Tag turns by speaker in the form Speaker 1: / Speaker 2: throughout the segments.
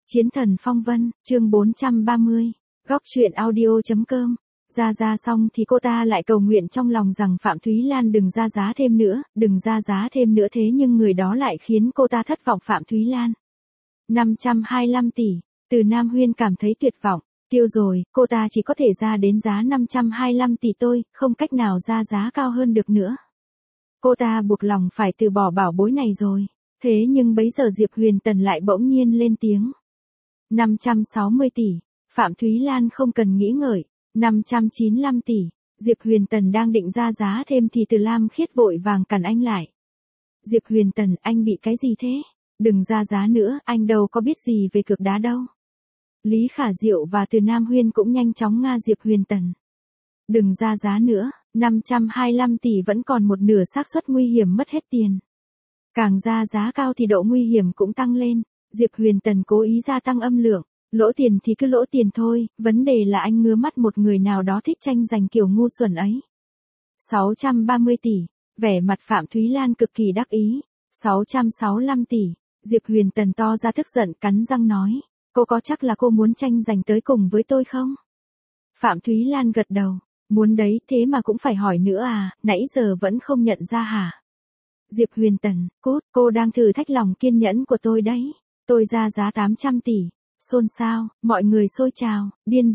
Speaker 1: Chiến thần phong vân, chương 430, góc truyện audio.com. Ra xong thì cô ta lại cầu nguyện trong lòng rằng Phạm Thúy Lan đừng ra giá thêm nữa, đừng ra giá thêm nữa, thế nhưng người đó lại khiến cô ta thất vọng. Phạm Thúy Lan 525 tỷ, Từ Nam Huyên cảm thấy tuyệt vọng, tiêu rồi, cô ta chỉ có thể ra đến giá 525 tỷ thôi, không cách nào ra giá cao hơn được nữa. Cô ta buộc lòng phải từ bỏ bảo bối này rồi. Thế nhưng bấy giờ Diệp Huyền Tần lại bỗng nhiên lên tiếng. 560 tỷ, Phạm Thúy Lan không cần nghĩ ngợi. 595 tỷ, Diệp Huyền Tần đang định ra giá thêm thì Từ Lam Khiết vội vàng cản anh lại. Diệp Huyền Tần, anh bị cái gì thế? Đừng ra giá nữa, anh đâu có biết gì về cược đá đâu. Lý Khả Diệu và Từ Nam Huyên cũng nhanh chóng nga Diệp Huyền Tần. Đừng ra giá nữa, 525 tỷ vẫn còn một nửa xác suất nguy hiểm mất hết tiền. Càng ra giá cao thì độ nguy hiểm cũng tăng lên. Diệp Huyền Tần cố ý gia tăng âm lượng. Lỗ tiền thì cứ lỗ tiền thôi, vấn đề là anh ngứa mắt một người nào đó thích tranh giành kiểu ngu xuẩn ấy. 630 tỷ, vẻ mặt Phạm Thúy Lan cực kỳ đắc ý. 665 tỷ, Diệp Huyền Tần to ra tức giận cắn răng nói, cô có chắc là cô muốn tranh giành tới cùng với tôi không? Phạm Thúy Lan gật đầu, muốn đấy, thế mà cũng phải hỏi nữa à, nãy giờ vẫn không nhận ra hả? Diệp Huyền Tần, cô đang thử thách lòng kiên nhẫn của tôi đấy. Tôi ra giá 800 tỷ. Xôn xao, mọi người xôi trào, điên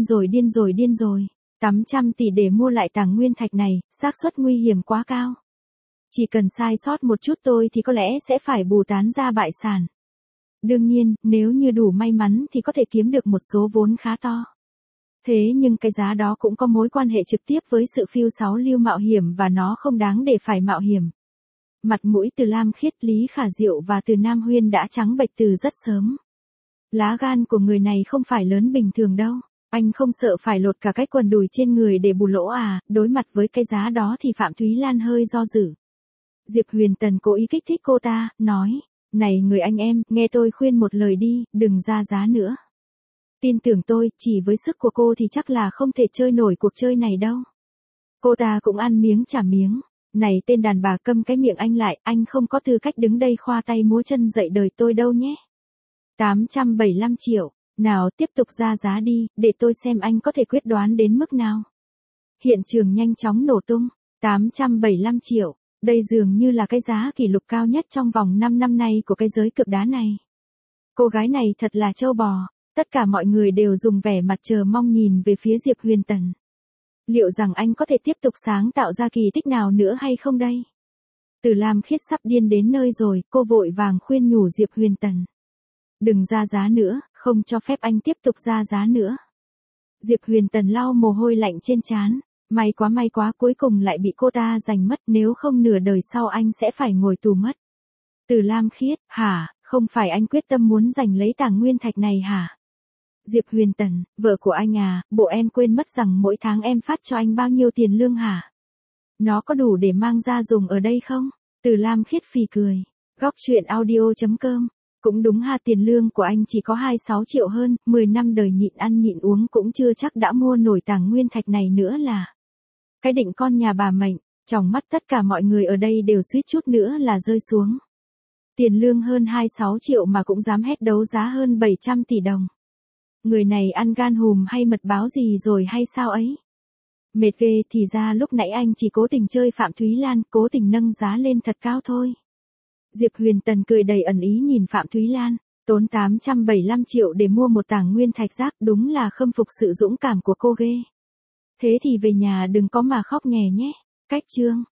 Speaker 1: rồi. 800 tỷ để mua lại tảng nguyên thạch này, xác suất nguy hiểm quá cao. Chỉ cần sai sót một chút tôi thì có lẽ sẽ phải bù tán ra bại sản. Đương nhiên, nếu như đủ may mắn thì có thể kiếm được một số vốn khá to. Thế nhưng cái giá đó cũng có mối quan hệ trực tiếp với sự phiêu sáu lưu mạo hiểm và nó không đáng để phải mạo hiểm. Mặt mũi Từ Lam Khiết, Lý Khả Diệu và Từ Nam Huyên đã trắng bệch từ rất sớm. Lá gan của người này không phải lớn bình thường đâu. Anh không sợ phải lột cả cái quần đùi trên người để bù lỗ à? Đối mặt với cái giá đó thì Phạm Thúy Lan hơi do dự. Diệp Huyền Tần cố ý kích thích cô ta, nói, này người anh em, nghe tôi khuyên một lời đi, đừng ra giá nữa. Tin tưởng tôi, chỉ với sức của cô thì chắc là không thể chơi nổi cuộc chơi này đâu. Cô ta cũng ăn miếng trả miếng. Này tên đàn bà, câm cái miệng anh lại, anh không có tư cách đứng đây khoa tay múa chân dạy đời tôi đâu nhé. 875 triệu, nào tiếp tục ra giá đi, để tôi xem anh có thể quyết đoán đến mức nào. Hiện trường nhanh chóng nổ tung, 875 triệu, đây dường như là cái giá kỷ lục cao nhất trong vòng 5 năm nay của cái giới cược đá này. Cô gái này thật là trâu bò, tất cả mọi người đều dùng vẻ mặt chờ mong nhìn về phía Diệp Huyền Tần. Liệu rằng anh có thể tiếp tục sáng tạo ra kỳ tích nào nữa hay không đây? Từ Lam Khiết sắp điên đến nơi rồi, cô vội vàng khuyên nhủ Diệp Huyền Tần. Đừng ra giá nữa, không cho phép anh tiếp tục ra giá nữa. Diệp Huyền Tần lau mồ hôi lạnh trên trán, may quá cuối cùng lại bị cô ta giành mất, nếu không nửa đời sau anh sẽ phải ngồi tù mất. Từ Lam Khiết, hả, không phải anh quyết tâm muốn giành lấy tảng nguyên thạch này hả? Diệp Huyền Tần, vợ của anh à, bộ em quên mất rằng mỗi tháng em phát cho anh bao nhiêu tiền lương hả? Nó có đủ để mang ra dùng ở đây không? Từ Lam Khiết phì cười. Góc truyện audio.com. Cũng đúng ha, tiền lương của anh chỉ có 26 triệu hơn, 10 năm đời nhịn ăn nhịn uống cũng chưa chắc đã mua nổi tảng nguyên thạch này nữa là. Cái định con nhà bà mệnh, trong mắt tất cả mọi người ở đây đều suýt chút nữa là rơi xuống. Tiền lương hơn 26 triệu mà cũng dám hét đấu giá hơn 700 tỷ đồng. Người này ăn gan hùm hay mật báo gì rồi hay sao ấy? Mệt ghê, thì ra lúc nãy anh chỉ cố tình chơi Phạm Thúy Lan, cố tình nâng giá lên thật cao thôi. Diệp Huyền Tần cười đầy ẩn ý nhìn Phạm Thúy Lan, tốn 875 triệu để mua một tảng nguyên thạch rác, đúng là khâm phục sự dũng cảm của cô ghê. Thế thì về nhà đừng có mà khóc nhè nhé. Cách chương